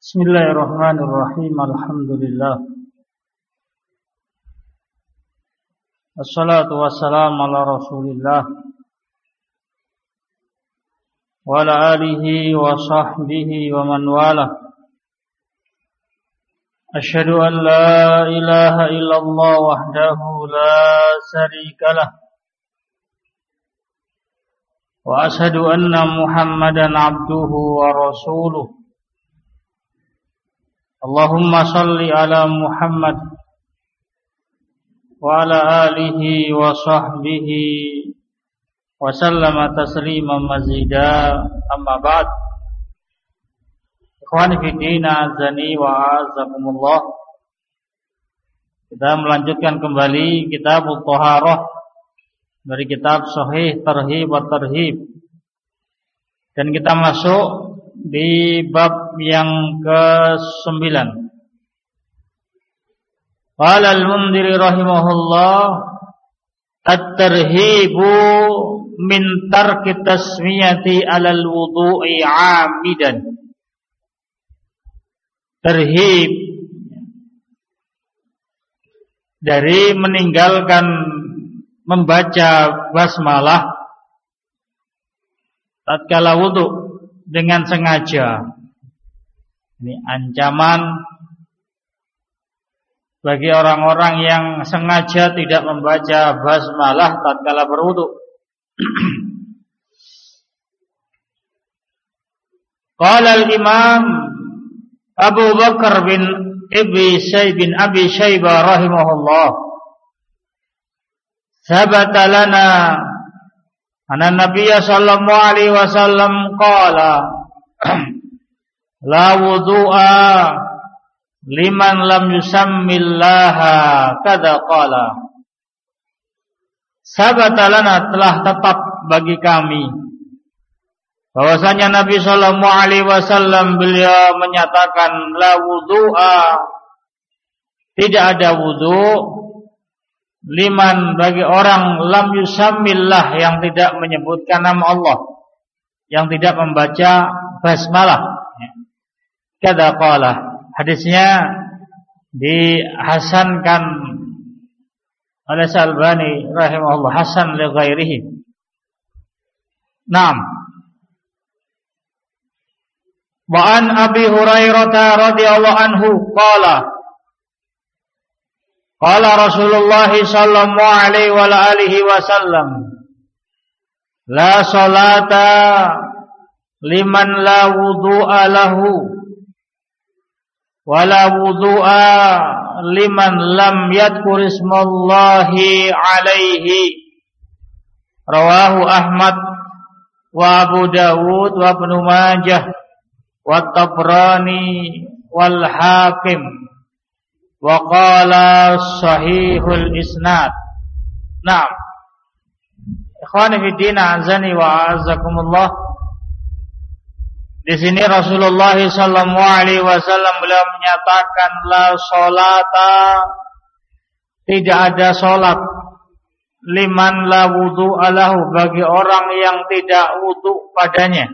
Bismillahirrahmanirrahim. Alhamdulillah. Wassalatu wassalamu ala Rasulillah wa ala alihi wa sahbihi wa man wala. Asyhadu an la ilaha illallah wahdahu la syarika lah. Wa asyhadu anna Muhammadan abduhu wa rasuluh. Allahumma salli ala Muhammad wa ala alihi wa sahbihi wa sallama tasliman mazida, amma ba'd. Ikhwani fi din, azani wa azakumullah. Kita melanjutkan kembali kitabut Thaharah dari kitab Sahih Tarhib wa Tarhib, dan kita masuk di bab yang ke-9. Qala al-Mundhiri rahimahullah, at-tarhibu min tarki tasmiyati 'alal wudu'i 'amidan. Tarhib dari meninggalkan membaca basmalah tatkala wudu dengan sengaja. Ini ancaman bagi orang-orang yang sengaja tidak membaca basmalah tatkala berwudu. Qala al-Imam Abu Bakar bin Abi Syaibah rahimahullah, sabata lana anna Nabiyya sallallahu alaihi wasallam qala la wudu'a liman lam yusammillaha kada qala. Sabata lana, telah tetap bagi kami bahwasanya Nabi sallallahu alaihi wasallam beliau menyatakan la wudu'a, tidak ada wudu, liman bagi orang lam yusammillah, yang tidak menyebutkan nama Allah, yang tidak membaca basmalah. Kada qala, hadisnya dihasankan oleh Al-Albani rahimahullah, hasan li ghairihi. Naam. Wa an Abi Hurairah radhiyallahu anhu qala qala Rasulullah sallallahu alaihi wa alihi wasallam, la salata liman la wudu'a lahu wa la wudu'a liman lam yadhkur ismallahi alaihi. Rawahu Ahmad wa Abu Dawud wa Ibnu Majah wa Tabrani wal Hakim wa qala sahihul isnad. Naam. Ikhwani fi din, azani wa azakumullah. Di sini Rasulullah sallallahu alaihi wasallam beliau menyatakan la sholata, tidak ada salat, liman la wudu'a lahu, bagi orang yang tidak wudu padanya,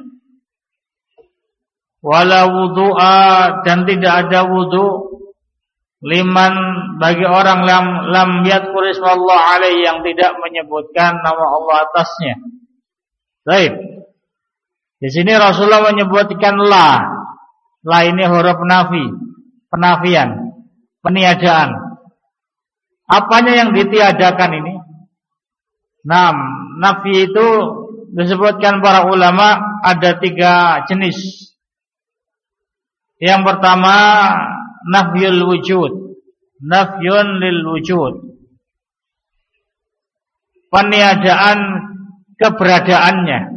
wala wudu'a, dan tidak ada wudu, liman bagi orang lam yadhkur ismallah alaihi, yang tidak menyebutkan nama Allah atasnya. Baik. Di sini Rasulullah menyebutkan la. La ini huruf nafi, penafian, peniadaan. Apanya yang ditiadakan ini? Nah, nafi itu disebutkan para ulama ada 3 jenis. Yang pertama, nafyul wujud, nafyun lil wujud, peniadaan keberadaannya.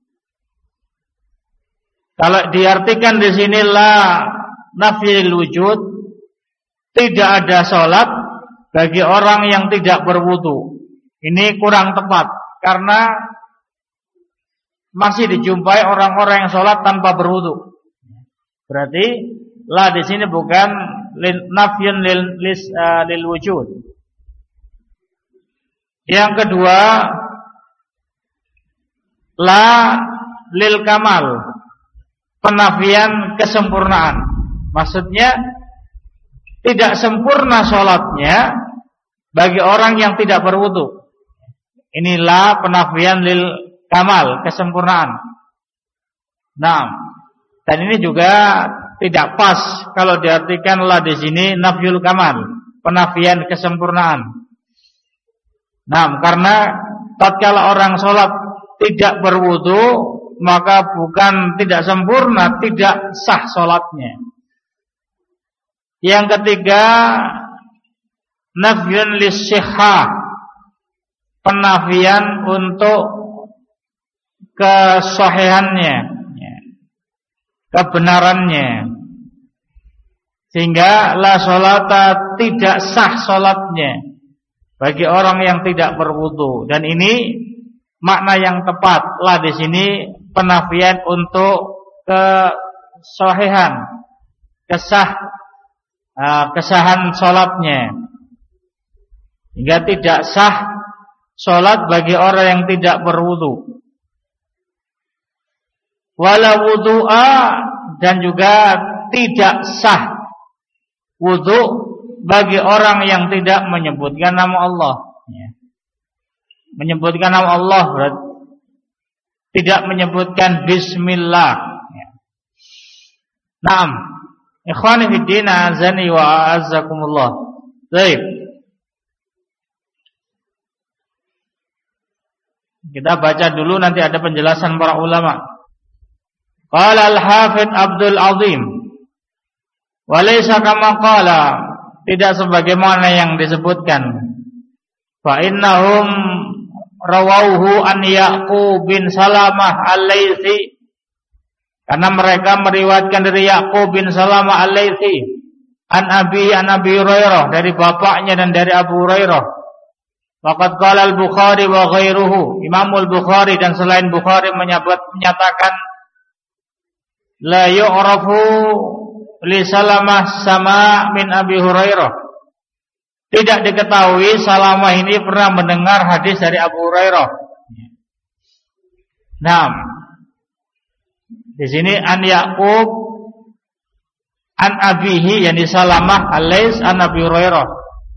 Kalau diartikan di sini la nafyul wujud, tidak ada salat bagi orang yang tidak berwudu. Ini kurang tepat, karena masih dijumpai orang-orang yang salat tanpa berwudu. Berarti la di sini bukan nafyun lil wujud. Yang kedua, la lil kamal, penafian kesempurnaan. Maksudnya tidak sempurna sholatnya bagi orang yang tidak berwudu. Inilah penafian lil kamal, kesempurnaan. Nah, dan ini juga tidak pas kalau diartikanlah di sini nafyul kamal, penafian kesempurnaan. Nah, karena tatkala orang sholat tidak berwudu, maka bukan tidak sempurna, tidak sah sholatnya. Yang ketiga, nafyun lissihhah, penafian untuk kesahihannya, kebenarannya, sehingga la sholata, tidak sah sholatnya bagi orang yang tidak berwudu. Dan ini makna yang tepat lah di sini, penafian untuk kesahihan, kesahan sholatnya, hingga tidak sah sholat bagi orang yang tidak berwudu. Wala wudu'a, dan juga tidak sah wudu bagi orang yang tidak menyebutkan nama Allah. Menyebutkan nama Allah berarti tidak menyebutkan bismillah. Naam, ikhwani fid din, azani wa a'azzakumullah. Baik, kita baca dulu, nanti ada penjelasan para ulama. Qala al-Hafidz Abdul Azim, wa laysa kama qala, tidak sebagaimana yang disebutkan. Fa innahum rawauhu an Ya'qub bin Salamah al-Laitsi, karena mereka meriwayatkan dari Ya'qub bin Salamah al-Laitsi an Abi Hurairah, dari bapaknya dan dari Abu Hurairah. Waqad qala al-Bukhari wa ghairuhu, Imam al-Bukhari dan selain Bukhari menyatakan la yu'rafu li Salamah sama min Abi Hurairah, tidak diketahui Salamah ini pernah mendengar hadis dari Abu Hurairah. Nah, di sini an Ya'qub an abihi, yang di Salamah al-Lais an Abi Hurairah.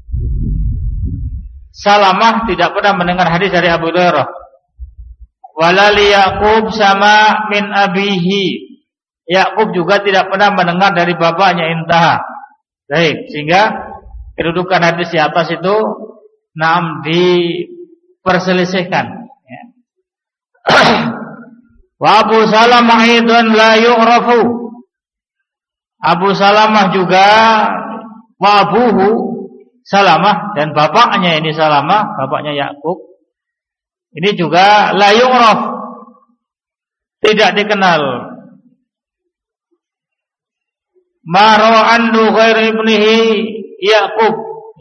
Salamah tidak pernah mendengar hadis dari Abu Hurairah. Wala li Ya'qub sama min abihi, Ya'qub juga tidak pernah mendengar dari bapaknya. Intaha. Baik, sehingga kedudukan hadis di atas itu diperselisihkan. Wa Abu Salamah aidan la yu'rafu, Abu Salamah juga, wa abuhu Salamah, dan bapaknya ini Salamah, bapaknya Ya'qub, ini juga la yu'raf, tidak dikenal. Ma rawa'anhu ghairu ibnihi Ya'qub,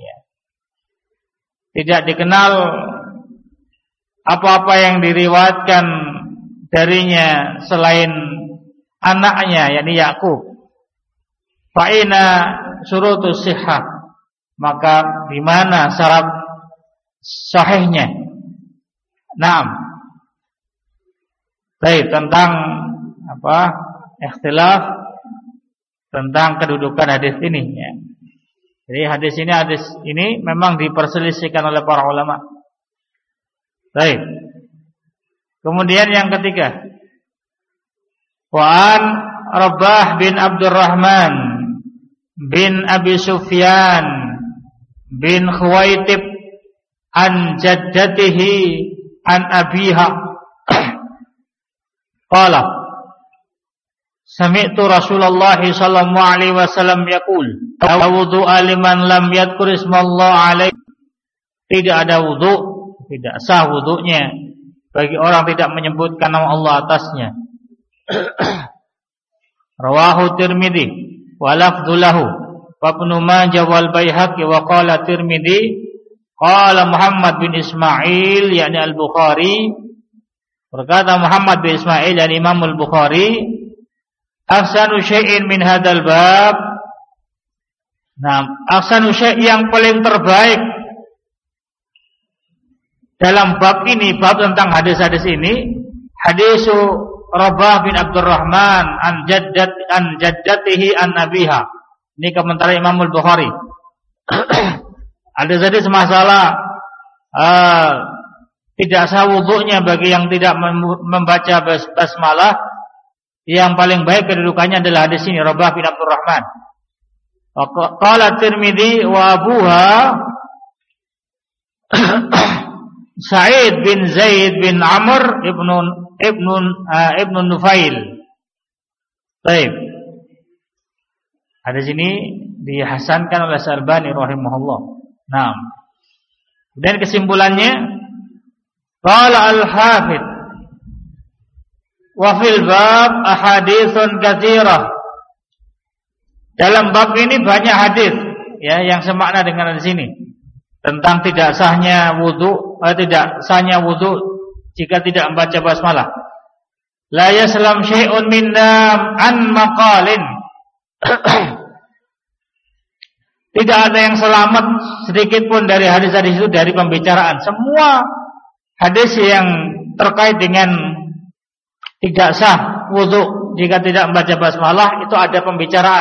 tidak dikenal apa-apa yang diriwayatkan darinya selain anaknya, yakni Ya'qub. Fa'ina syurutus sihhah, maka di mana syarat sahihnya? Naam. Baik, tentang ikhtilaf tentang kedudukan hadis ini, ya. Jadi hadis ini memang diperselisihkan oleh para ulama. Baik. Kemudian yang ketiga, wa an Rabah bin Abdurrahman bin Abi Sufyan bin Khuwaitib an jaddatihi an abiha qala sami'tu Rasulullah sallallahu alaihi wasallam yaqul wudu'a liman lam yadhkur ismallah alaihi, tidak ada wudu, tidak sah wudunya bagi orang tidak menyebutkan nama Allah atasnya. Rawahu Tirmidzi wa lafdhu lahu wa Ibnu Majah wal Baihaqi wa qala Tirmidzi qala Muhammad bin Ismail, yakni Al-Bukhari, berkata Muhammad bin Ismail dan Imam Al-Bukhari, ahsanu syai'in min hadzal bab. Nah, ahsanu syai', yang paling terbaik dalam bab ini, bab tentang hadis-hadis ini, hadisu Rabah bin Abdurrahman an jaddatihi an abiha. Ini komentar Imam Al-Bukhari. Ada jadi masalah tidak sah wudunya bagi yang tidak membaca basmalah. Yang paling baik kedudukannya adalah hadis ini, Rabah bin Abdurrahman. Qala Tirmidzi wa abuha Sa'id bin Zaid bin Amr ibnu Nufail. Baik. Hadis ini dihasankan oleh Al-Albani rahimahullah. Naam. Dan kesimpulannya, qala al-Hafidz wa fil bab ahaditsun katsirah. Dalam bab ini banyak hadis ya yang semakna dengan di sini tentang tidak sahnya wudu jika tidak membaca basmalah. La yaslam syai'un minna an maqalin. Tidak ada yang selamat sedikit pun dari hadis-hadis itu dari pembicaraan. Semua hadis yang terkait dengan tidak sah wudu jika tidak membaca basmalah itu ada pembicaraan.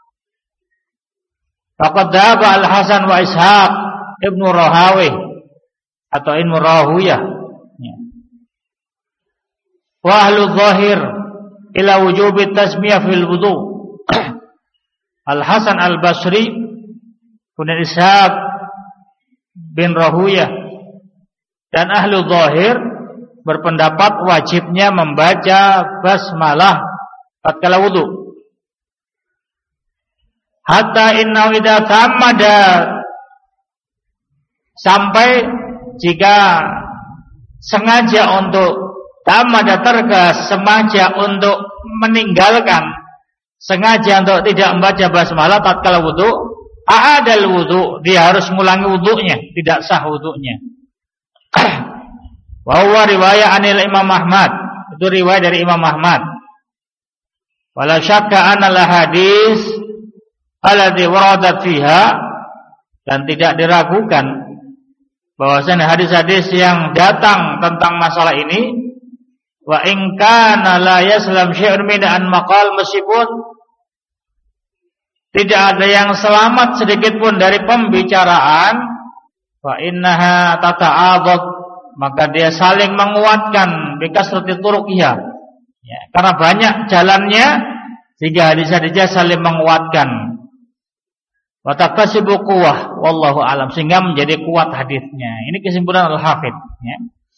Faqad dhaba Al-Hasan wa Ishaq Ibnu Rahawih atau Ibnu Rahuyah. Wa ahlu zahir ila wujubi tasmiyah fil wudu. Al-Hasan Al-Basri kemudian Ishaq bin Rahuyah dan ahlu zahir berpendapat wajibnya membaca basmalah tatkala wudu. Hatta inna idza tamada, sampai jika sengaja untuk tamada tergas, sengaja untuk meninggalkan, sengaja untuk tidak membaca basmalah tatkala wudu, a'adal wudu, dia harus mengulangi wudunya, tidak sah wudunya. Wa huwa riwayat anil Imam Ahmad, itu riwayat dari Imam Ahmad. Wala syakka anna al hadis alladzi waradat fiha, dan tidak diragukan bahwasanya hadis-hadis yang datang tentang masalah ini, wa in kana la yaslam syai'un min an maqal, meskipun tidak ada yang selamat sedikit pun dari pembicaraan, wa innaha tata'adad, maka dia saling menguatkan bikasrati turuqiyah, ya, karena banyak jalannya sehingga hadis-hadisnya saling menguatkan. Wa taqasibu quwwah wallahu alam, sehingga menjadi kuat hadisnya. Ini kesimpulan Al-Hafidz ya.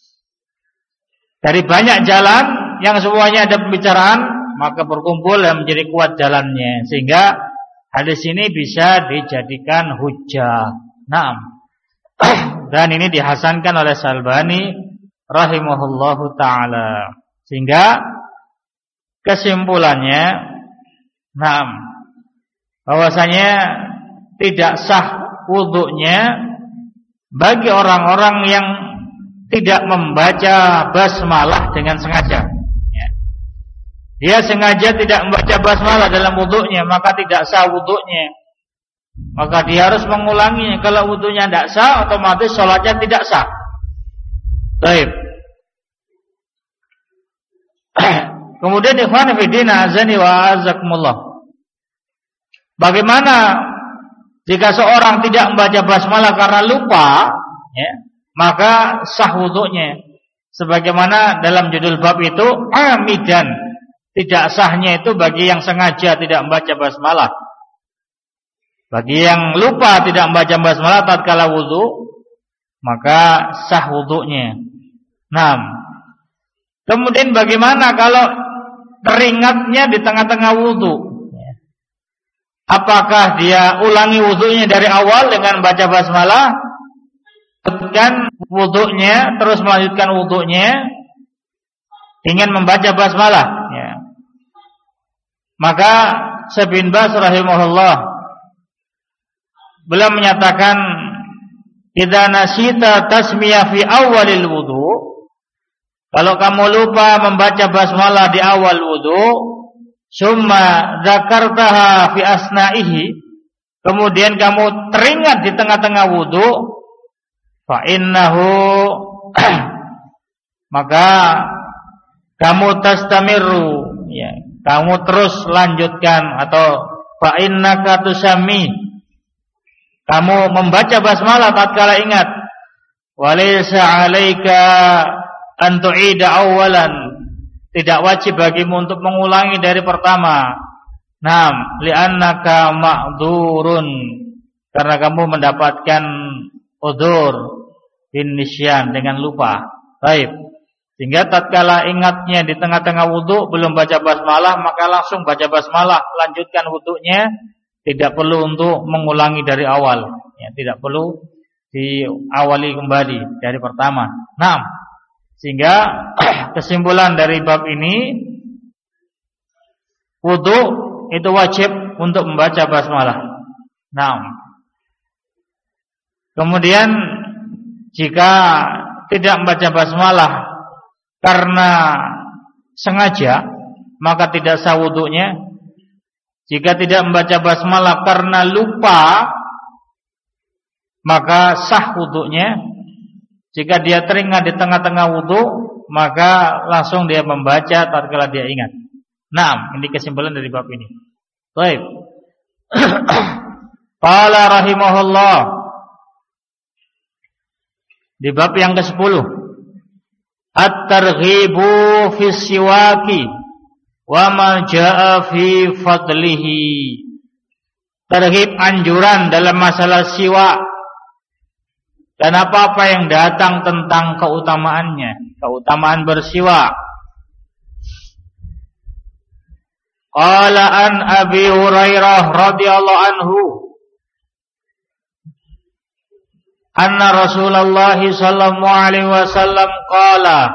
Dari banyak jalan yang semuanya ada pembicaraan, maka berkumpul dan menjadi kuat jalannya, sehingga hadis ini bisa dijadikan hujjah. Naam. Dan ini dihasankan oleh Al-Albani rahimahullahu taala. Sehingga kesimpulannya, naam, bahwasanya tidak sah wudunya bagi orang-orang yang tidak membaca basmalah dengan sengaja ya. Dia sengaja tidak membaca basmalah dalam wudunya, maka tidak sah wudunya, maka dia harus mengulanginya. Kalau wudunya tidak sah, otomatis sholatnya tidak sah. Baik. Kemudian ikhwan fillah azani wa azakumullah, bagaimana jika seorang tidak membaca basmalah karena lupa ya, maka sah wudunya. Sebagaimana dalam judul bab itu, amidan, tidak sahnya itu bagi yang sengaja tidak membaca basmalah. Bagi yang lupa tidak membaca basmalah tatkala wudu, maka sah wudunya. Nah, kemudian bagaimana kalau teringatnya di tengah-tengah wudu? Apakah dia ulangi wudunya dari awal dengan baca basmalah, melanjutkan wudunya, terus melanjutkan wudunya ingin membaca basmalah ya. Maka Syekh bin Baz rahimahullah beliau menyatakan, idza nasita tasmiyah fi awalil wudu, kalau kamu lupa membaca basmalah di awal wudu, summa dzakartaha fi asna'ihi, kemudian kamu teringat di tengah-tengah wudu, fa innahu maka kamu tastamiru, ya, kamu terus lanjutkan, atau fa innaka tusammi, kamu membaca basmalah tatkala ingat. Walaysa 'alaika an tu'ida awwalan, tidak wajib bagimu untuk mengulangi dari pertama. Naam, li'annaka ma'dzurun, karena kamu mendapatkan udzur bin nisyan, dengan lupa. Baik. Sehingga tatkala ingatnya di tengah-tengah wudu belum baca basmalah, maka langsung baca basmalah, lanjutkan wudunya, tidak perlu untuk mengulangi dari awal. Ya, tidak perlu diawali kembali dari pertama. Naam. Sehingga kesimpulan dari bab ini, wudu itu wajib untuk membaca basmalah. Naam. Kemudian jika tidak membaca basmalah karena sengaja, maka tidak sah wudunya. Jika tidak membaca basmalah karena lupa, maka sah wudunya. Jika dia teringat di tengah-tengah wudu, maka langsung dia membaca tatkala dia ingat. Nah, ini kesimpulan dari bab ini. Baik. Qala rahimahullah, di bab yang ke-10, at-targhibu fi siwaki wa ma jaa fi fadlihi. Targhib, anjuran dalam masalah siwak dan apa-apa yang datang tentang keutamaannya, keutamaan bersiwak. Qala an Abi Hurairah radhiyallahu anhu, anna Rasulullah sallallahu alaihi wasallam qala,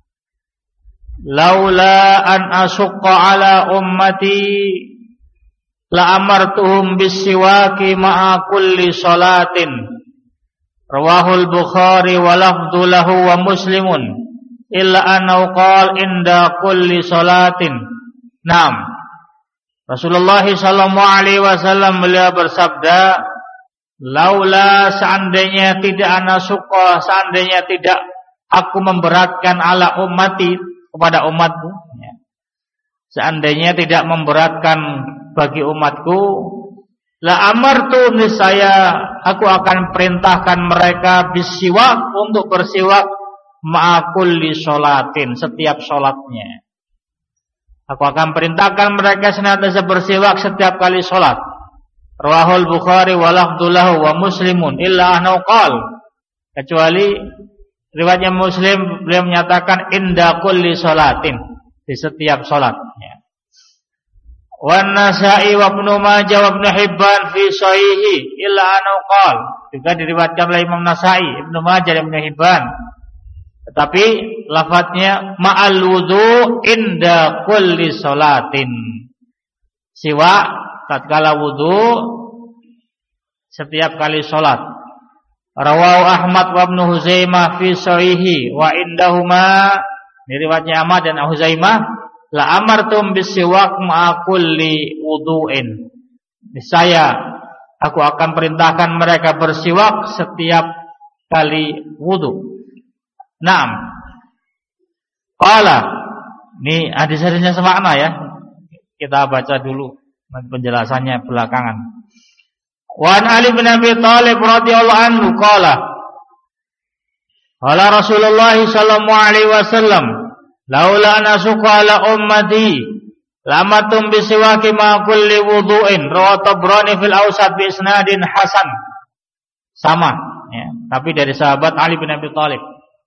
laula an asyqa ala ummati la amartuhum bis-siwaki ma'a kulli salatin. Rawahul Bukhari wa lafdhu lahu wa Muslimun illa annahu qala inda kulli salatin. Naam. Rasulullah sallallahu alaihi wasallam beliau bersabda, laula, seandainya tidak ana suqa, seandainya tidak aku memberatkan ala ummati, kepada umatku, ya. Seandainya tidak memberatkan bagi umatku, la amartu, niscaya aku akan perintahkan mereka bisiwak, untuk bersiwak ma'a kulli sholatin, setiap sholatnya. Aku akan perintahkan mereka senantiasa bersiwak setiap kali sholat. Rawahul Bukhari wa lafdhulahu wa Muslimun illa annahu qala, kecuali riwayatnya Muslim, beliau menyatakan inda kulli sholatin, di setiap sholat, ya. Wa Nasa'i wa Ibnu Majah wa Ibnu Hibban fi sahihi illa annahu qala, juga diriwayatkan oleh Imam Nasa'i, Ibnu Majah dan Ibnu Hibban, tetapi lafadznya ma'al wudu inda kulli sholatin, siwak tatkala wudu setiap kali sholat. Rawahu Ahmad wa Ibnu Huzaimah fi sahihi wa indahuma, riwayatnya Ahmad dan Huzaimah, la amartum bisiwak ma'a kulli wudu'in, niscaya aku akan perintahkan mereka bersiwak setiap kali wudu. Naam. Qala, ini hadis-hadisnya semakna ya. Kita baca dulu penjelasannya belakangan. Wa an Ali bin Abi Thalib radhiyallahu anhu qala, qala Rasulullah sallallahu alaihi wasallam, laula an asuqa ala ummati lamatum bisiwaki ma kulli wudu'in. Rawahu Tabrani fil Awsat bi isnadin hasan. Sama, ya, tapi dari sahabat Ali bin Abi Thalib.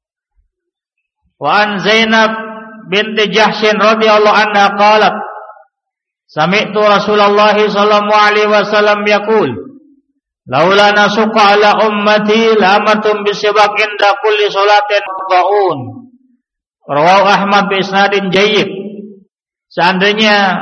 Wa an Zainab binti Jahshin radhiyallahu anha qalat, sami'tu Rasulullah sallallahu alaihi wasallam yaqul, laula nasuqa ala ummati la amartum bisiwak inda kulli salatin arba'un. Rawahu Ahmad bi isnadin jayyid. Seandainya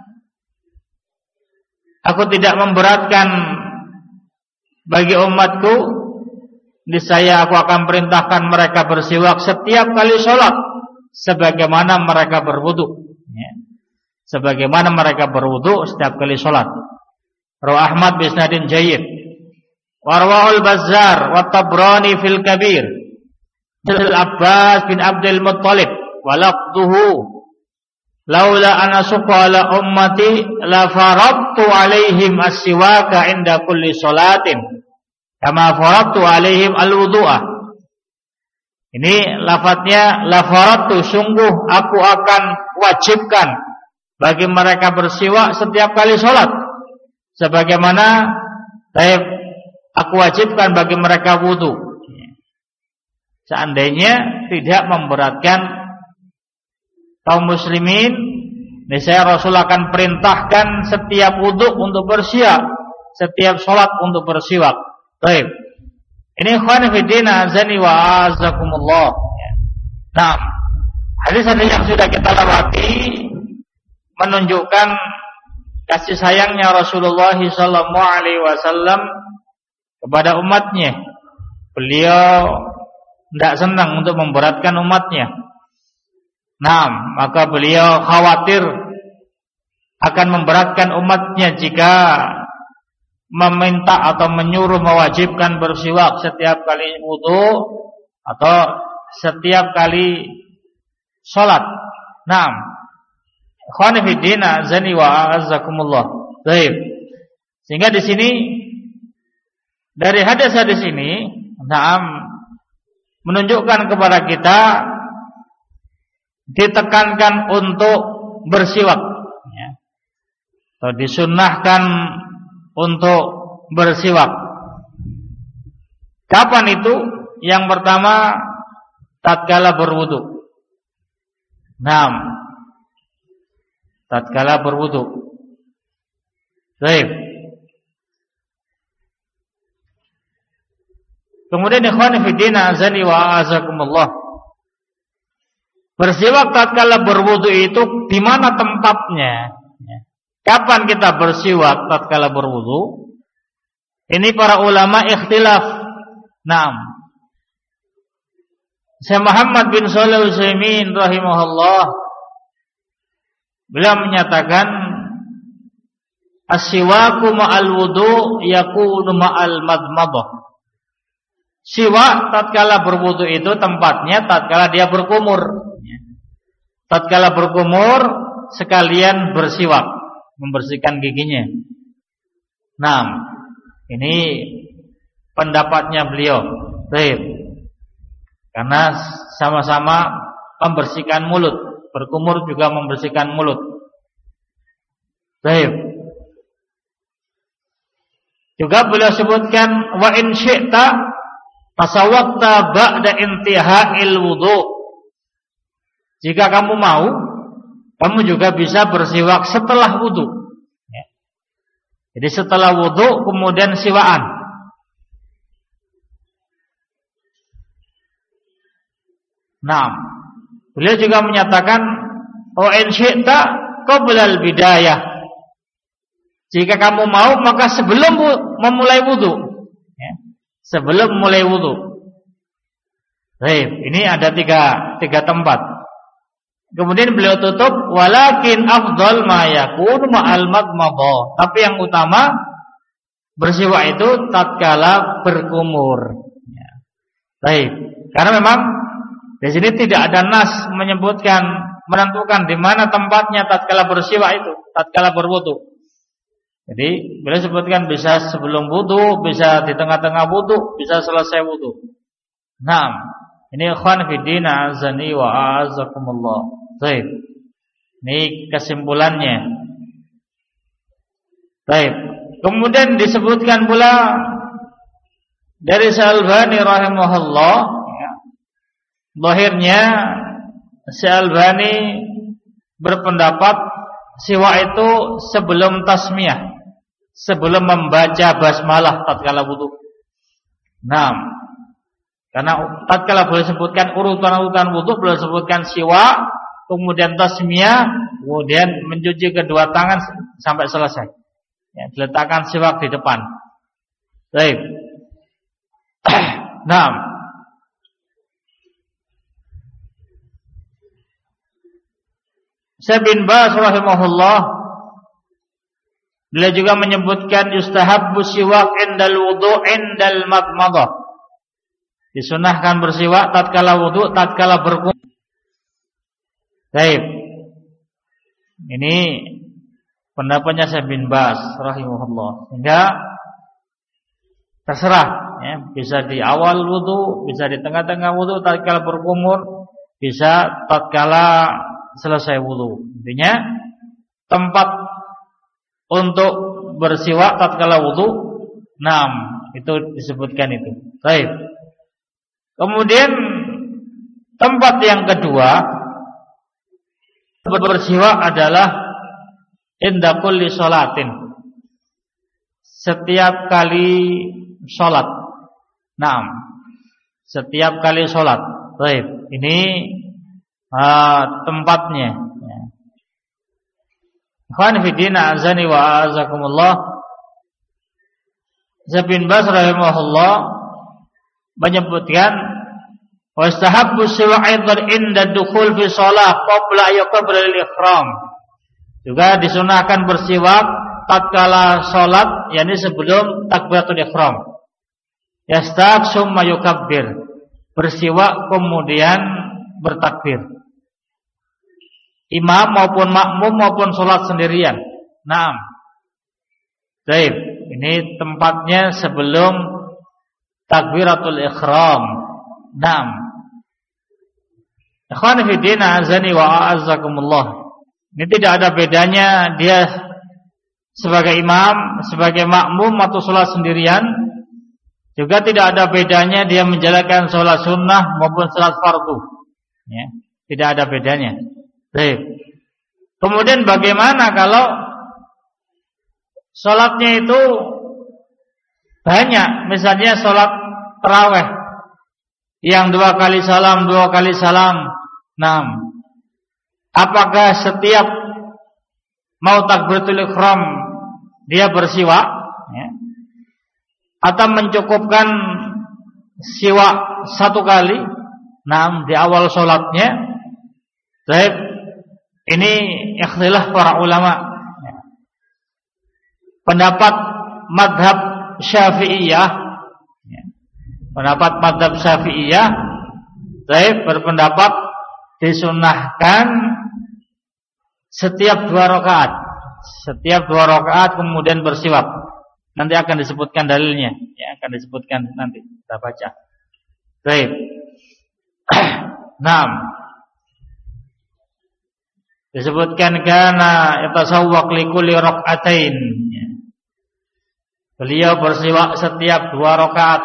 aku tidak memberatkan bagi umatku, niscaya aku akan perintahkan mereka bersiwak setiap kali sholat, sebagaimana mereka berwudu, ya. Sebagaimana mereka berwudu setiap kali sholat. Rawahu Ahmad bi isnadin jayyid. Wa rawahul Bazzar wa Tabrani fil Kabir. Al-Abbas bin Abdul Muttalib walaqduhu laula ana suqa ala ummati la faradtu alaihim as-siwaka inda kulli salatin kama faradtu alaihim al-wudu'a. Ini lafadznya la faradtu, sungguh aku akan wajibkan bagi mereka bersiwak setiap kali salat sebagaimana aku wajibkan bagi mereka wudu. Seandainya tidak memberatkan kaum muslimin, niscaya Rasul akan perintahkan setiap wudu untuk bersiwak, setiap salat untuk bersiwak. Baik. Ini ikhwan fillah azani wa azakumullah. Nah, hadis-hadis yang sudah kita lewati menunjukkan kasih sayangnya Rasulullah SAW kepada umatnya. Beliau tidak senang untuk memberatkan umatnya. Nah, maka beliau khawatir akan memberatkan umatnya jika meminta atau menyuruh mewajibkan bersiwak setiap kali wudu atau setiap kali salat. Nah, ikhwan fillah azani wa azakumullah. Baik. Sehingga di sini dari hadis-hadis ini, menunjukkan kepada kita ditekankan untuk bersiwak, atau disunnahkan untuk bersiwak. Kapan itu? Yang pertama, tatkala berwudu. Tatkala berwudu. Baik. Kemudian ikhwan fillah azani wa azakumullah. Bersiwak tatkala berwudu itu di mana tempatnya? Kapan kita bersiwak tatkala berwudu? Ini para ulama ikhtilaf. Syekh Muhammad bin Shalih Al-Utsaimin rahimahullah, beliau menyatakan as-siwaku ma'al wudu yakunu ma'al madmadah. Siwak tatkala berwudu itu tempatnya tatkala dia berkumur. Tatkala berkumur sekalian bersiwak, membersihkan giginya. Ini pendapatnya beliau. Baik. Karena sama-sama membersihkan mulut. Berkumur juga membersihkan mulut. Baik. Juga beliau sebutkan wa in syi'ta tasawwaqta ba'da intiha'il wudu. Jika kamu mau, kamu juga bisa bersiwak setelah wudu. Jadi setelah wudu kemudian siwaan. Beliau juga menyatakan wa in syi'ta qabla al-bidayah. Jika kamu mau maka sebelum memulai wudu. Sebelum mulai wudu. Baik, ini ada tiga tempat. Kemudian beliau tutup walakin afdal ma yakunu ma'al madmadah. Tapi yang utama bersiwak itu tatkala berkumur. Baik, karena memang di sini tidak ada nas menyebutkan menentukan di mana tempatnya tatkala bersiwak itu, tatkala berwudu. Jadi beliau sebutkan bisa sebelum wudu, bisa di tengah-tengah wudu, bisa selesai wudu. Ini ikhwan fillah azani wa azakumullah. Baik. Ini kesimpulannya. Baik. Kemudian disebutkan pula dari Syalbani rahimahullah, zahirnya Syalbani berpendapat siwak itu sebelum tasmiyah, sebelum membaca basmalah tatkala wudu. Karena tatkala boleh sebutkan urutan-urutan wudu, boleh sebutkan siwak, kemudian tasmiyah, kemudian mencuci kedua tangan sampai selesai. Diletakkan siwak di depan. Baik. Syekh bin Baz rahimahullah, beliau juga menyebutkan yustahabbu siwak indal wudu indal madmadah. Disunahkan bersiwak tatkala wudu, tatkala berkumur. Baik. Ini pendapatnya Syekh bin Baz rahimahullah. Sehingga terserah ya, bisa di awal wudu, bisa di tengah-tengah wudu tatkala berkumur, bisa tatkala selesai wudu. Intinya tempat untuk bersiwak tatkala wudu, itu disebutkan itu. Baik. Kemudian tempat yang kedua bersiwak adalah inda kulli sholatin, setiap kali sholat. Setiap kali sholat. Baik, ini tempatnya. Ikhwan fillah azani wa azakumullah. Syekh bin Baz rahimahullah menyebutkan wastahabbu siwak aidan inda dukhul fi shalah qabla qabla al-ihram. Juga disunahkan bersiwak tatkala salat, yakni sebelum takbiratul ihram. Yastaq summa yukabbir. Bersiwak kemudian bertakbir. Imam maupun makmum maupun salat sendirian. Baik, ini tempatnya sebelum takbiratul ihram. Ikhwan fi din azani wa a'azzakumullah. Ini tidak ada bedanya dia sebagai imam, sebagai makmum atau sholat sendirian. Juga tidak ada bedanya dia menjalankan sholat sunnah maupun sholat fardu. Ya, tidak ada bedanya. Baik. Kemudian bagaimana kalau sholatnya itu banyak, misalnya sholat tarawih yang 2 kali salam, 2 kali salam. Apakah setiap mau takbiratul ihram dia bersiwak, ya, atau mencukupkan siwak 1 kali, di awal sholatnya? Baik, ini ikhtilaf para ulama. Pendapat madhab Syafi'iyah, baik, berpendapat disunahkan setiap 2 rakaat. Setiap 2 rakaat kemudian bersiwak. Nanti akan disebutkan dalilnya, ya, akan disebutkan nanti kita baca. Baik. Disebutkan kana yatasawwaq li kulli rak'atain. Beliau bersiwak setiap 2 rakaat.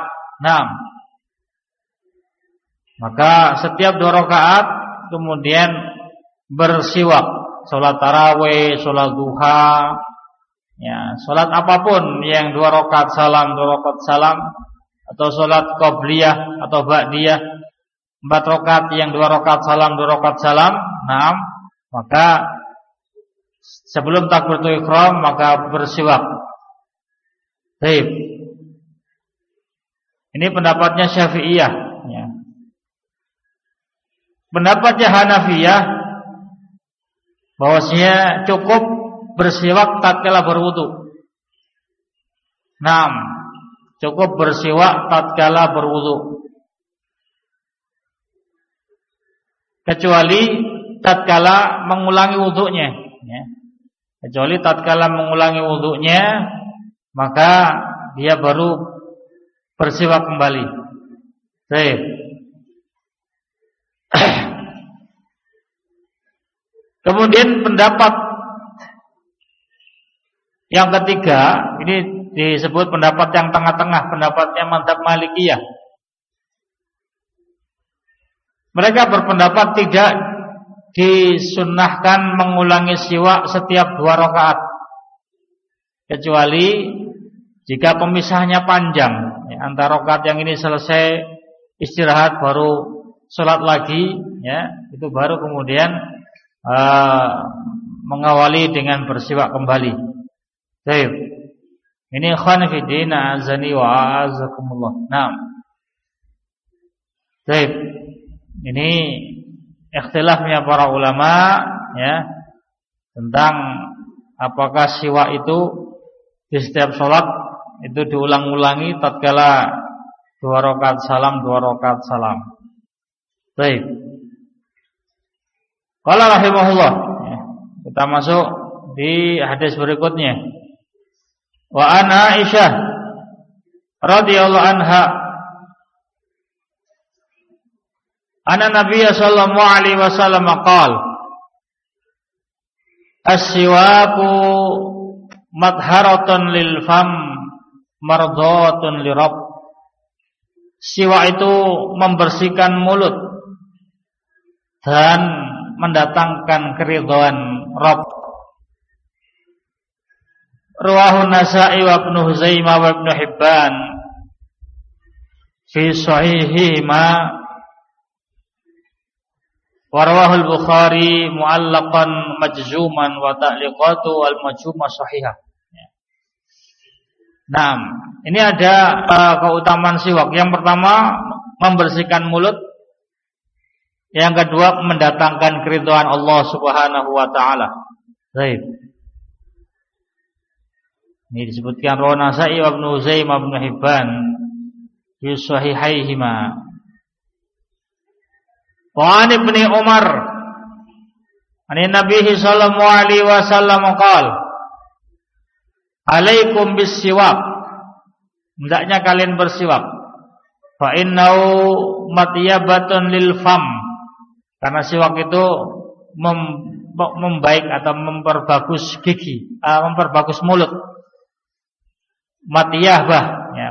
Maka setiap 2 rakaat kemudian bersiwak. Salat tarawih, salat duha, ya, salat apapun yang 2 rakaat salam, 2 rakaat salam, atau salat qabliyah atau ba'diyah 4 rakaat yang 2 rakaat salam, 2 rakaat salam. Maka sebelum takbiratul ihram maka bersiwak. Baik. Ini pendapatnya Syafi'iyah, ya. Pendapatnya Hanafiyah bahwasanya cukup bersiwak tatkala berwudu. Cukup bersiwak tatkala berwudu. Kecuali tatkala mengulangi wudunya, ya. Kecuali tatkala mengulangi wudunya, maka dia baru bersiwak kembali. Baik. Kemudian pendapat yang ketiga, ini disebut pendapat yang tengah-tengah, pendapatnya mazhab Malikiyah. Mereka berpendapat tidak disunnahkan mengulangi siwak setiap 2 rakaat, kecuali jika pemisahnya panjang, ya, antara rakaat yang ini selesai istirahat baru sholat lagi, ya, itu baru kemudian mengawali dengan bersiwak kembali. Baik. Ini ikhwan fi din azani wa azakumullah. Baik. Ini ikhtilafnya para ulama, ya, tentang apakah siwak itu di setiap sholat itu diulang-ulangi tatkala 2 rakaat salam, 2 rakaat salam. Baik. Qala rahimahullah. Kita masuk di hadis berikutnya. Wa an Aisyah radhiyallahu anha anna Nabiy sallallahu alaihi wasallam qala as-siwaku madharatun lil fam mardhatun li rabb. Siwak itu membersihkan mulut dan mendatangkan keridhaan Rabb. Rawahu Nasa'i wa Ibnu Huzaimah wa Ibnu Hibban fi sahihihima wa rawahu al-Bukhari mu'allaqan majzuman wa ta'liqatu al-majzuma sahihah. Nah, ini ada keutamaan siwak. Yang pertama membersihkan mulut, yang kedua mendatangkan keridhaan Allah Subhanahu wa taala. Baik. Ini disebutkan rawahu Nasa'i wa Ibnu Huzaimah wa Ibnu Hibban fi sahihaihima. Wa an Ibnu Umar an Nabi sallallahu alaihi wasallam qala alaikum bis-siwak. Hendaknya kalian bersiwak. Fa innahu matyabatun lil fam. Karena siwak itu membaik atau memperbagus gigi, memperbagus mulut. Matyabah ya,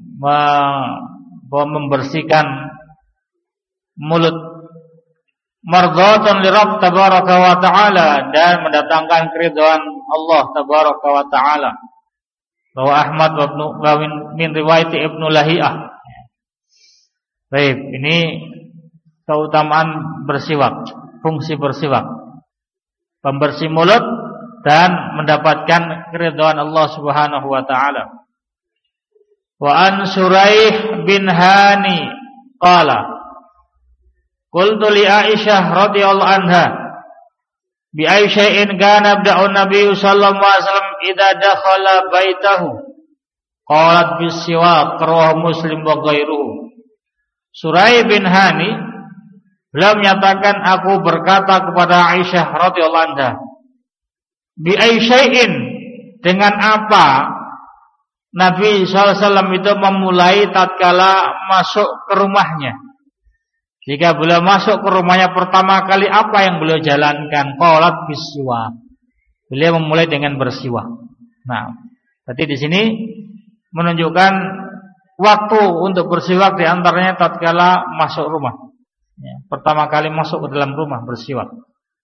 membersihkan mulut. Mardhatun li Rabb tabaraka wa taala, dan mendatangkan keridhaan Allah tabaraka wa taala. Rawi Ahmad wa min riwayat Ibnu Lahiyah. Baik, ini keutamaan bersiwak, fungsi bersiwak. Pembersih mulut dan mendapatkan keridhaan Allah Subhanahu wa taala. Wa an Suraih bin Hani qala qultu li Aisyah radhiyallahu anha bi ayyi shay'in kana abda'u Nabi sallallahu alaihi wasallam idza dakhala baitahu qalat bis siwak, rawahu Muslim wa ghairuhu. Suraih bin Hani beliau menyatakan, aku berkata kepada Aisyah radhiyallahu anha, bi ayyi shay'in, dengan apa Nabi SAW itu memulai tatkala masuk ke rumahnya. Jika beliau masuk ke rumahnya pertama kali, apa yang beliau jalankan? Qalat bisiwak. Beliau memulai dengan bersiwak. Nah, berarti di sini menunjukkan waktu untuk bersiwak, di antaranya tatkala masuk rumah. Ya, pertama kali masuk ke dalam rumah bersiwak.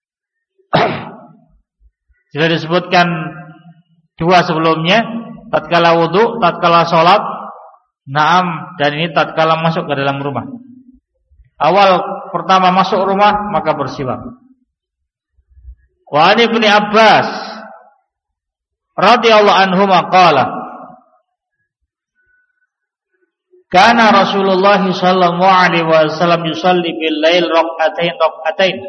Sudah disebutkan dua sebelumnya, tatkala wudu, tatkala sholat, naam, dan ini tatkala masuk ke dalam rumah. Awal pertama masuk rumah maka bersiwak. Wa an Ibnu Abbas radhiyallahu anhuma qala kana Rasulullah sallallahu alaihi wasallam yusalli bil lail rak'atain.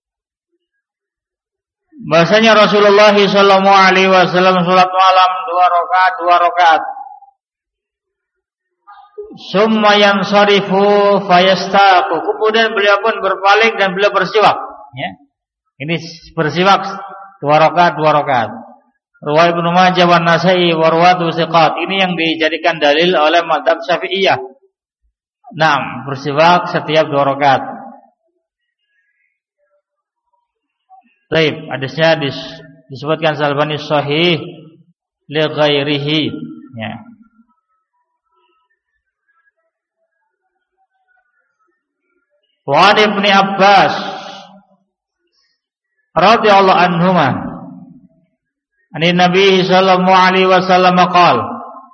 Bahasanya Rasulullah sallallahu alaihi wasallam salat malam 2 rakaat. Summa yansarifu fayastaqu. Kemudian beliau pun berpaling dan beliau bersiwak, ya. Ini bersiwak 2 rakaat. Riwayat Ibnu Majah wa Nasa'i wa rawatu thiqat. Ini yang dijadikan dalil oleh mazhab Syafi'iyah. Naam, bersiwak setiap 2 rakaat. Baik, hadisnya disebutkan Al-Albani sahih li ghairihi, ya. Wa Ibnu Abbas radhiyallahu anhuma an Nabi sallallahu alaihi wasallam qala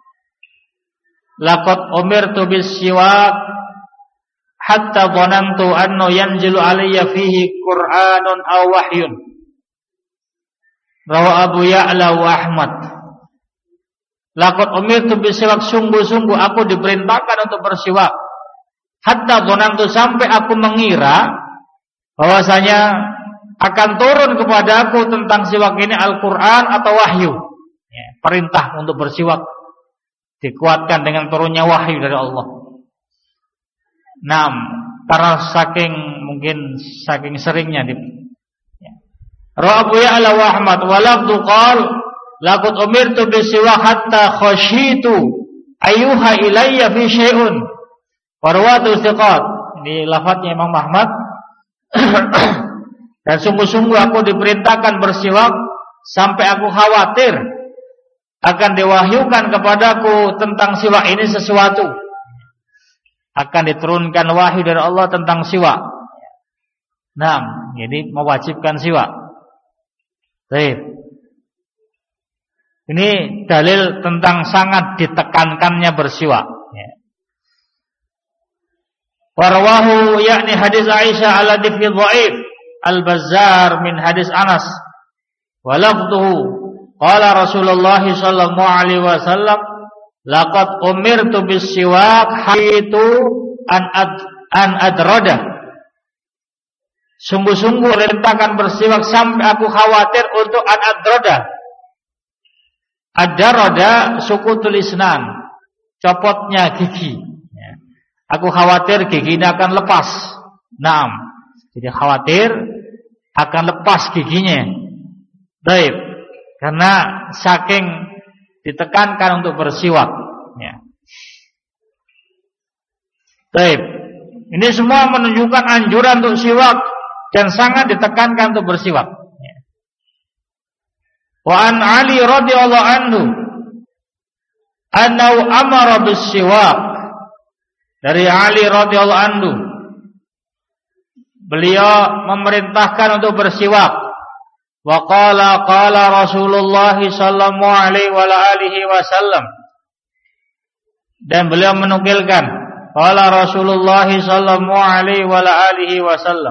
laqad umirtu bis-siwak hatta dhanantu annahu yanzilu alayya fihi Qur'anun aw wahyun. Rawahu Abu Ya'la wa Ahmad. Laqad umirtu bis-siwak, sungguh-sungguh aku diperintahkan untuk bersiwak. Hatta dhanantu, sampai aku mengira bahwasanya akan turun kepada aku tentang siwak ini Al-Qur'an atau wahyu. Ya, perintah untuk bersiwak dikuatkan dengan turunnya wahyu dari Allah. Naam, karena saking seringnya Rawahu Abu Ya'la wa Ahmad wa lafdhu qala laqad umirtu bisiwak hatta khashitu ayyuha ilayya fi syai'un. Warwatu thiqat. Ini lafadznya Imam Ahmad. Dan sungguh-sungguh aku diperintahkan bersiwak sampai aku khawatir akan diwahyukan kepadaku tentang siwak ini sesuatu. Akan diturunkan wahyu dari Allah tentang siwak. Nah, jadi mewajibkan siwak. Baik. Ini dalil tentang sangat ditekankannya bersiwak. Warwahu yakni hadis Aisyah alladhi fi dhaif Al-Bazzar min hadis Anas. Walafduhu qala Rasulullah sallallahu alaihi wasallam laqad umirtu bis-siwak haitu an adrada. Sungguh-sungguh perintahkan bersiwak sampai aku khawatir untuk an adrada. Adrada sukutul isnan, copotnya gigi. Aku khawatir giginya akan lepas. Naam. Jadi khawatir akan lepas giginya. Baik. Karena saking ditekankan untuk bersiwak. Ya. Baik. Ini semua menunjukkan anjuran untuk siwak dan sangat ditekankan untuk bersiwak. Ya. Wa an Ali radhiyallahu anhu annahu amara bis-siwak. Dari Ali radhiyallahu anhu, beliau memerintahkan untuk bersiwak. Wa qala Rasulullah sallallahu alaihi wasallam. Dan beliau menukilkan qala Rasulullah sallallahu alaihi wasallam.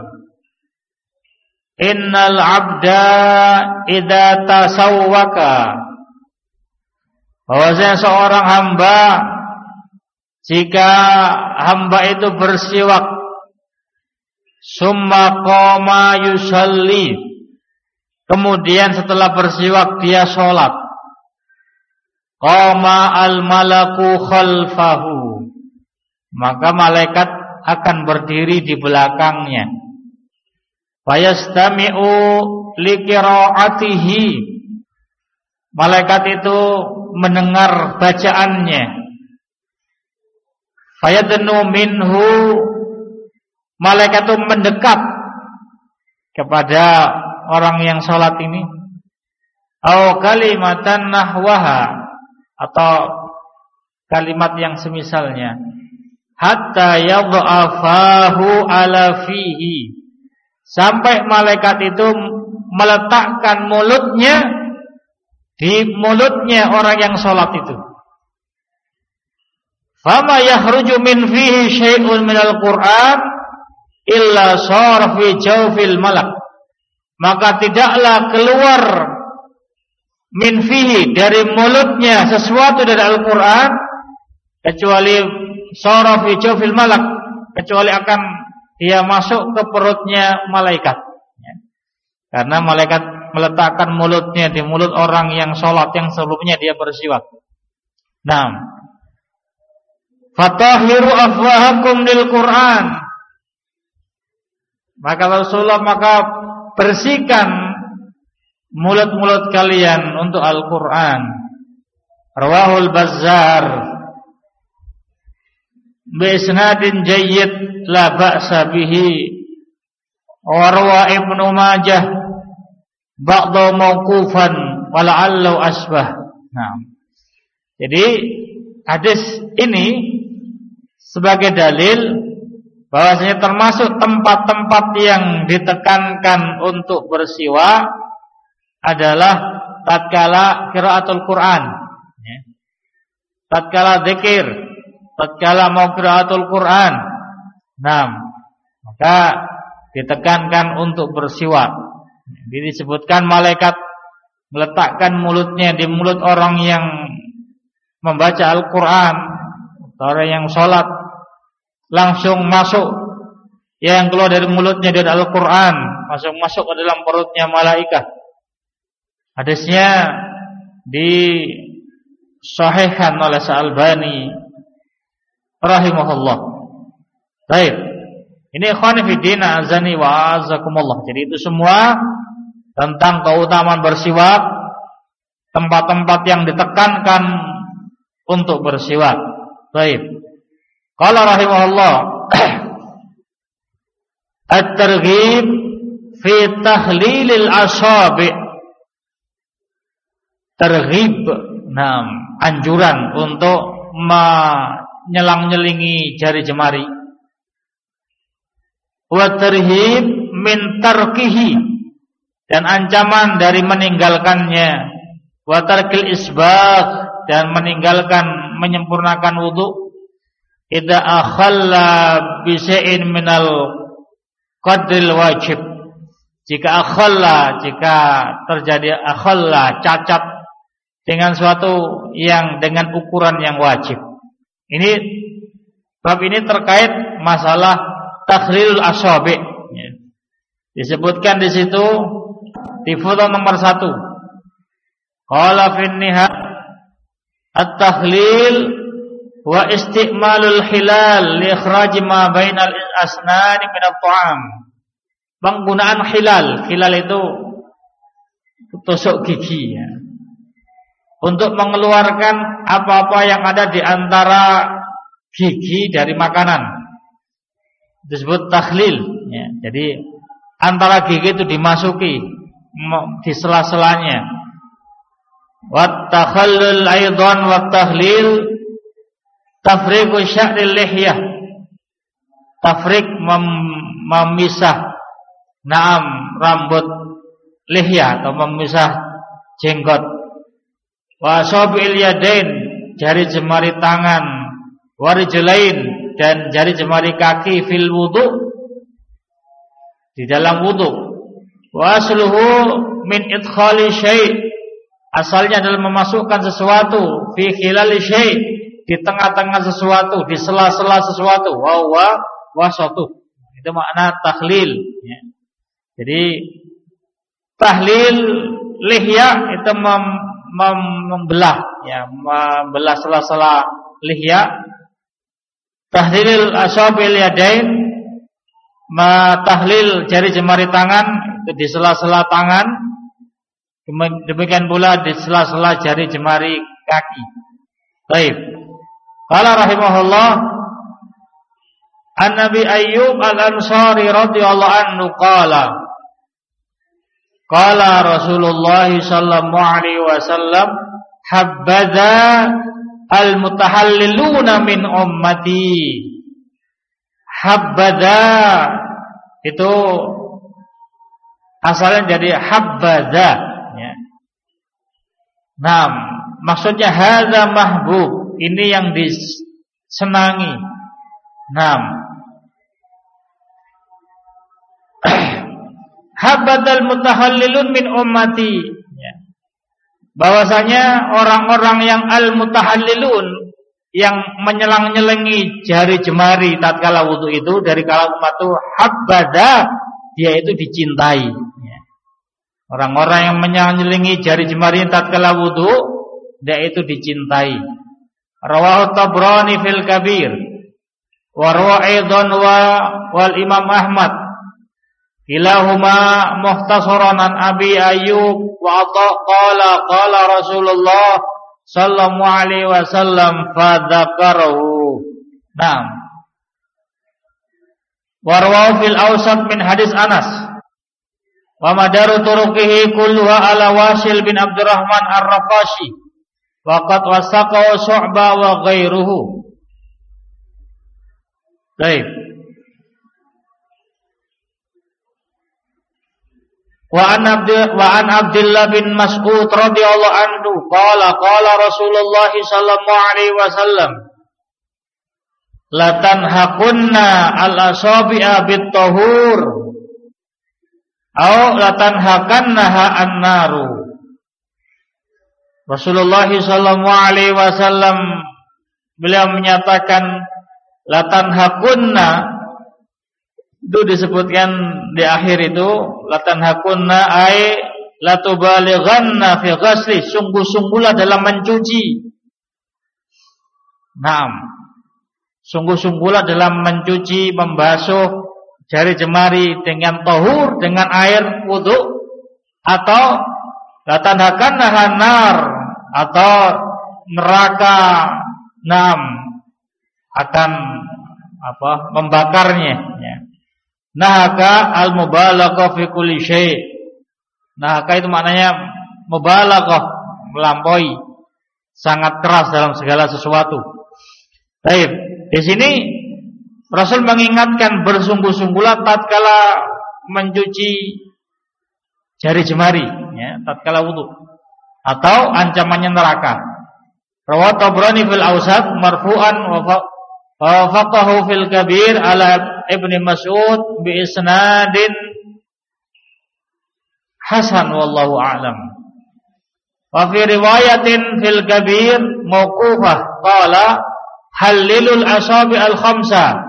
Innal 'abda idza tasawwaka. Bahwasanya seorang hamba jika hamba itu bersiwak summa qama yusalli, kemudian setelah bersiwak dia sholat, qama al-malaku khalfahu, maka malaikat akan berdiri di belakangnya, fayastami'u liqira'atihi, malaikat itu mendengar bacaannya, fayadnu minhu, malaikat itu mendekat kepada orang yang sholat ini, atau kalimatan nahwaha, atau kalimat yang semisalnya, hatta yadha'afahu ala fihi, sampai malaikat itu meletakkan mulutnya di mulutnya orang yang sholat itu. Fama yakhruju min fihi syai'un minal Qur'an illa shara fi jawfil malak, maka tidaklah keluar min fihi, dari mulutnya, sesuatu dari Al-Qur'an, kecuali shara fi jawfil malak, kecuali akan dia masuk ke perutnya malaikat. Karena malaikat meletakkan mulutnya di mulut orang yang sholat yang sebelumnya dia bersiwak. Nah, fatahiru afwahakum lil Qur'an, maka Rasulullah bersihkan mulut-mulut kalian untuk Al-Qur'an. Rawahul Bazzar bi isnadin jayyid la ba'sa bihi, wa rawa Ibnu Majah ba'da mauqufan wa la'allahu asbah. Nah, jadi hadis ini sebagai dalil bahwasanya termasuk tempat-tempat yang ditekankan untuk bersiwak adalah tatkala qiraatul Quran, ya. Tatkala zikir, tatkala mau qiraatul Quran. Nah, maka ditekankan untuk bersiwak. Jadi disebutkan malaikat meletakkan mulutnya di mulut orang yang membaca Al-Quran, orang yang sholat, langsung masuk yang keluar dari mulutnya dari Al-Quran, masuk ke dalam perutnya malaikat. Hadisnya disahihkan oleh Al-Albani rahimahullah. Baik, ini ikhwan fillah azani wa azakumullah. Jadi itu semua tentang keutamaan bersiwak, tempat-tempat yang ditekankan untuk bersiwak. Baik. Qala rahimahullah at-targhib fi tahlilil asabi'. Targhib, anjuran untuk menyelang-nyelingi jari jemari. Wa tarhib min tarkihi, dan ancaman dari meninggalkannya. Wa tarkil isbagh, dan meninggalkan menyempurnakan wudu. Idza akhalla bi syai'in minal qadril wajib. Jika terjadi akhalla, cacat dengan suatu yang dengan ukuran yang wajib. Ini bab ini terkait masalah takhlilul asabi'. Disebutkan di situ di footnote nomor 1. Qala fin nihayah at-takhlil wa isti'malul hilal li ikhraj ma bainal asnan min at-ta'am. Penggunaan hilal itu tusuk gigi ya, untuk mengeluarkan apa-apa yang ada di antara gigi dari makanan. Disebut takhlil ya. Jadi antara gigi itu dimasuki di sela-selanya. Wat takhallul aidan wat tahlil tafriqu sya'ril lihyah. Tafriq memisah rambut lihyah atau memisah jenggot. Wa asabil yadain, jari jemari tangan. Wa rijlain, dan jari jemari kaki fil wudu, di dalam wudu. Wa asluhu min idkhali syai', asalnya adalah memasukkan sesuatu fi khilali syai', di tengah-tengah sesuatu, di sela-sela sesuatu. Wa wasatu, itu makna takhlil ya. Jadi tahlil lihya itu membelah ya, membelah sela-sela lihya. Tahlil asabil yadain, tahlil jari jemari tangan itu di sela-sela tangan. Demikian pula di sela-sela jari jemari kaki. Baik. Qala rahimahullah An-Nabi Ayyub Al-Ansari radhiyallahu anhu qala Rasulullah sallallahu alaihi wasallam habbaza al-mutahalliluna min ummati. Habbaza itu asalnya jadi habbaza ya. Maksudnya hadza mahbub, ini yang disenangi. Habbatal mutahallilun min ummati ya. Bahwasanya orang-orang yang al-mutahallilun, yang menyelang-nyelengi jari jemari tatkala wudu itu dari kalangan umat itu, habbada, dia itu dicintai ya. Orang-orang yang menyelang-nyelengi jari jemari tatkala wudu, dia itu dicintai. Rawahu Tabrani fil Kabir wa rawaidun wal Imam Ahmad ilahuma mukhtasaran an Abi Ayyub wa qala Rasulullah sallallahu alaihi wasallam fadzakarahu. Wa rawahu fil Awsat min hadis Anas wa madaru turuqihi kulluha ala Wasil bin Abdurrahman Ar-Raqashi wa qad wasaqahu Syu'bah wa ghairuhu. Baik. Wa an Abdullah bin Mas'ud radhiyallahu anhu qala Rasulullah sallallahu alaihi wasallam la tanhaqunna al-asabi'a bit-tahur aw la tanhaqannaha an-naru. Rasulullah sallallahu alaihi wasallam beliau menyatakan la tanhaqunna, itu disebutkan di akhir itu latan hakunna ay latubalighanna fi ghasli, sungguh-sungguhlah dalam mencuci. Sungguh-sungguhlah dalam mencuci, membasuh jari jemari dengan tahur, dengan air wudu, atau la tanhakannaha nar, atau neraka akan membakarnya, ya. Nahaka al-mubalaghah fi kulli syai'. Nahaka itu maknanya mubalaghah, melampaui, sangat keras dalam segala sesuatu. Baik, di sini Rasul mengingatkan bersungguh-sungguhlah tatkala mencuci jari jemari, ya, tatkala wudu, atau ancamannya neraka. Rawahu Tabrani fil Awsat marfu'an wa faqahu fil Kabir ala Ibnu Mas'ud bi isnadin hasan wallahu a'lam. Wa fi riwayatin fil Kabir mauqufah qala halilul asabi al khamsa,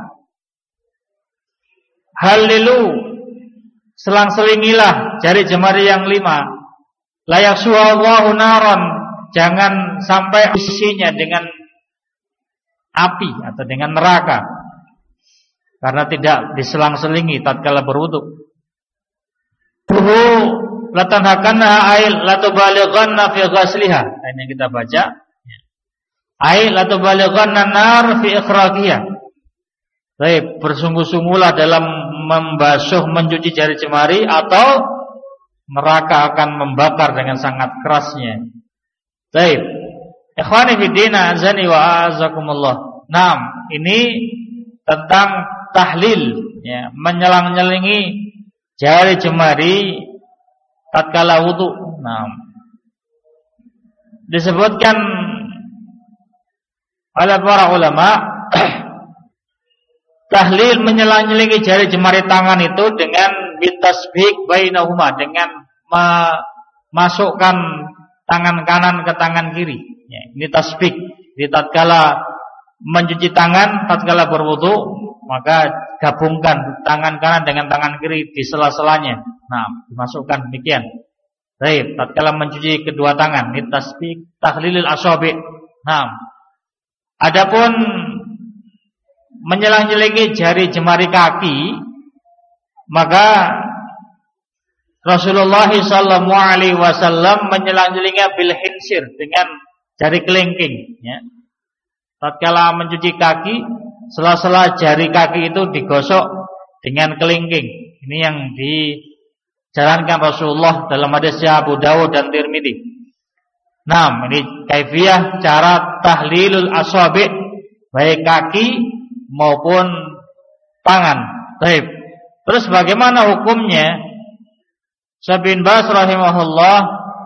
halilu, selang-selingilah jari jemari yang 5. Layak suhallahu naron, jangan sampai isinya dengan api atau dengan neraka, karena tidak diselang-selingi tatkala berwudu. Tuhu latanhakanna ail latubalighanna fi ghasliha. Ini yang kita baca. Ail latubalighanna nar fi ikhraqiha. Baik, bersungguh-sungguhlah dalam membasuh, mencuci jari jemari, atau neraka akan membakar dengan sangat kerasnya. Baik, ikhwani fiddin azani wa azakumullah. Ini tentang tahlil, ya, menyelang-nyelingi jari jemari tatkala wudu. Disebutkan oleh para ulama tahlil menyelang-nyelingi jari jemari tangan itu dengan bitasbik bainahuma, dengan memasukkan tangan kanan ke tangan kiri, ya, ini tasbik. Jadi tatkala mencuci tangan, tatkala berwudu, maka gabungkan tangan kanan dengan tangan kiri di sela-selanya. Dimasukkan demikian. Baik, tatkala mencuci kedua tangan, ini tasbik tahlilil asabi'. Adapun menyelang-nyelingi jari jemari kaki, maka Rasulullah sallallahu alaihi wasallam menyelang-nyelinginya bil hinsir, dengan jari kelingking, ya. Tatkala mencuci kaki, sela-sela jari kaki itu digosok dengan kelingking. Ini yang dijalankan Rasulullah dalam hadis Abu Dawud dan Tirmidzi. Ini kaifiyah cara tahlilul asabi', baik kaki maupun tangan. Baik. Terus bagaimana hukumnya? Syekh bin Baz rahimahullah,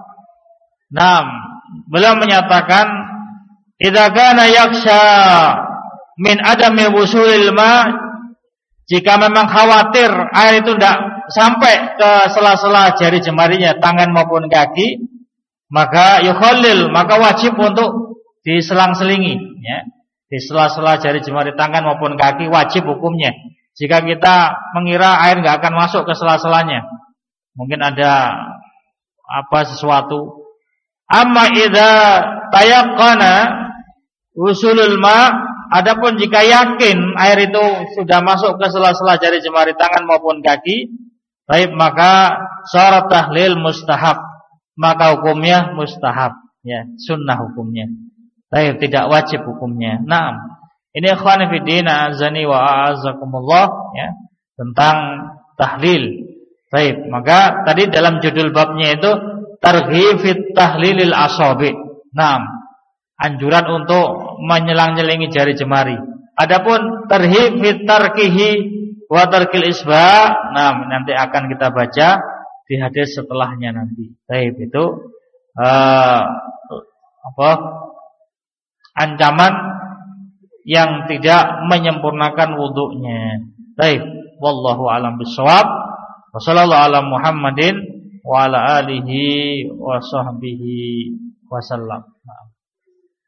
beliau menyatakan idza kana yaksha min adami wusulil ma, jika memang khawatir air itu tidak sampai ke sela-sela jari jemarinya, tangan maupun kaki, maka yukhallil, maka wajib untuk diselang-selingi, ya. Di sela-sela jari jemari tangan maupun kaki wajib hukumnya. Jika kita mengira air enggak akan masuk ke sela-selanya, mungkin ada sesuatu. Amma idza tayaqqana usulul ma, adapun jika yakin air itu sudah masuk ke sela-sela jari jemari tangan maupun kaki, baik, maka syarat tahlil mustahab, maka hukumnya mustahab, ya, sunnah hukumnya. Baik, tidak wajib hukumnya. Ini ikhwan fillah azani wa azakumullah, ya, tentang tahlil. Baik, maka tadi dalam judul babnya itu targhib fit tahlilil asabi'. Anjuran untuk menyelang-nyelingi jari jemari. Adapun tarhib fit tarkihi wa tarkil isba', nanti akan kita baca di hadis setelahnya nanti. Baik, itu ancaman yang tidak menyempurnakan wudunya. Baik, wallahu a'lam bishawab. Wa sallallahu ala Muhammadin wa ala alihi wa sahbihi wa sallam.